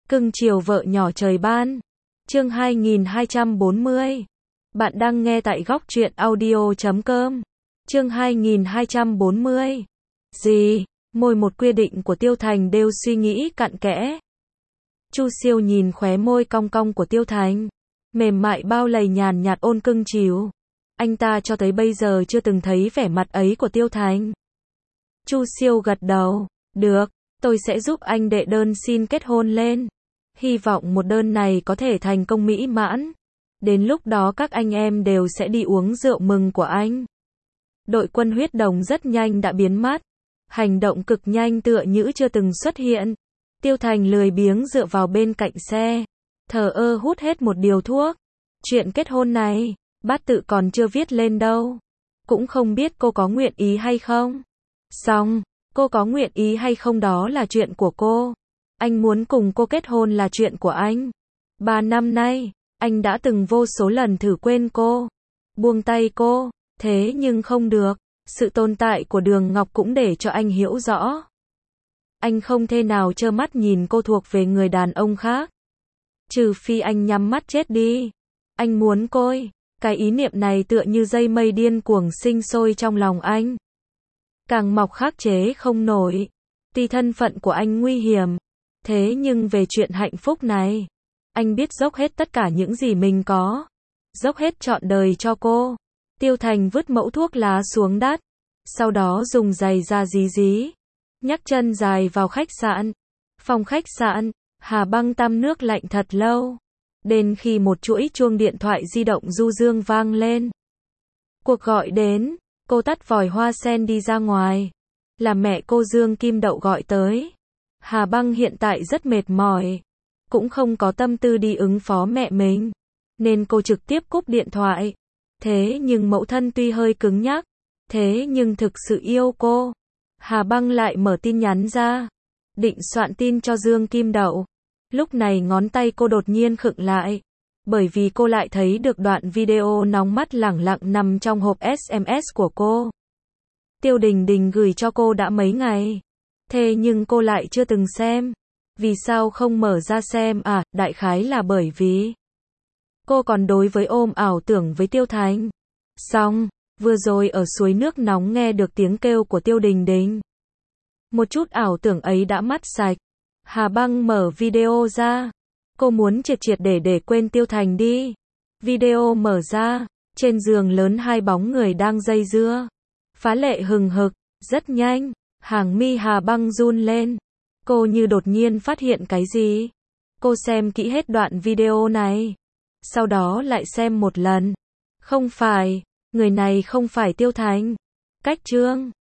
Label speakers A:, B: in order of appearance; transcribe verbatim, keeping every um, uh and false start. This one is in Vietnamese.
A: Cưng chiều vợ nhỏ trời ban. Chương hai nghìn hai trăm bốn mươi. Bạn đang nghe tại góc truyện audio chấm com. Chương hai nghìn hai trăm bốn mươi. Gì? Môi một quy định của Tiêu Thành đều suy nghĩ cặn kẽ. Chu Siêu nhìn khóe môi cong cong của Tiêu Thành, mềm mại bao lầy nhàn nhạt ôn cưng chiều. Anh ta cho tới bây giờ chưa từng thấy vẻ mặt ấy của Tiêu Thành. Chu Siêu gật đầu, được, tôi sẽ giúp anh đệ đơn xin kết hôn lên. Hy vọng một đơn này có thể thành công mỹ mãn. Đến lúc đó các anh em đều sẽ đi uống rượu mừng của anh. Đội quân huyết đồng rất nhanh đã biến mất. Hành động cực nhanh tựa như chưa từng xuất hiện. Tiêu Thành lười biếng dựa vào bên cạnh xe, thờ ơ hút hết một điều thuốc. Chuyện kết hôn này, bát tự còn chưa viết lên đâu. Cũng không biết cô có nguyện ý hay không. Xong, cô có nguyện ý hay không đó là chuyện của cô. Anh muốn cùng cô kết hôn là chuyện của anh. Ba năm nay, anh đã từng vô số lần thử quên cô, buông tay cô, thế nhưng không được. Sự tồn tại của Đường Ngọc cũng để cho anh hiểu rõ. Anh không thể nào trơ mắt nhìn cô thuộc về người đàn ông khác. Trừ phi anh nhắm mắt chết đi. Anh muốn cô. Cái ý niệm này tựa như dây mây điên cuồng sinh sôi trong lòng anh. Càng mọc khắc chế không nổi. Tuy thân phận của anh nguy hiểm, thế nhưng về chuyện hạnh phúc này, anh biết dốc hết tất cả những gì mình có. Dốc hết trọn đời cho cô. Tiêu Thành vứt mẫu thuốc lá xuống đất, sau đó dùng giày ra dí dí, nhấc chân dài vào khách sạn. Phòng khách sạn, Hà Băng tăm nước lạnh thật lâu. Đến khi một chuỗi chuông điện thoại di động du dương vang lên. Cuộc gọi đến, cô tắt vòi hoa sen đi ra ngoài. Là mẹ cô Dương Kim Đậu gọi tới. Hà Băng hiện tại rất mệt mỏi, cũng không có tâm tư đi ứng phó mẹ mình, nên cô trực tiếp cúp điện thoại. Thế nhưng mẫu thân tuy hơi cứng nhắc, thế nhưng thực sự yêu cô. Hà Băng lại mở tin nhắn ra, định soạn tin cho Dương Kim Đậu. Lúc này ngón tay cô đột nhiên khựng lại, bởi vì cô lại thấy được đoạn video nóng mắt lẳng lặng nằm trong hộp ét em ét của cô. Tiêu Đình Đình gửi cho cô đã mấy ngày, thế nhưng cô lại chưa từng xem. Vì sao không mở ra xem à? Đại khái là bởi vì cô còn đối với ôm ảo tưởng với Tiêu Thành. Xong, vừa rồi ở suối nước nóng nghe được tiếng kêu của Tiêu Đình Đình. Một chút ảo tưởng ấy đã mất sạch. Hà Băng mở video ra. Cô muốn triệt triệt để để quên Tiêu Thành đi. Video mở ra, trên giường lớn hai bóng người đang dây dưa, phá lệ hừng hực. Rất nhanh, hàng mi Hà Băng run lên. Cô như đột nhiên phát hiện cái gì. Cô xem kỹ hết đoạn video này, sau đó lại xem một lần. Không phải, người này không phải Tiêu Thành. Cách chương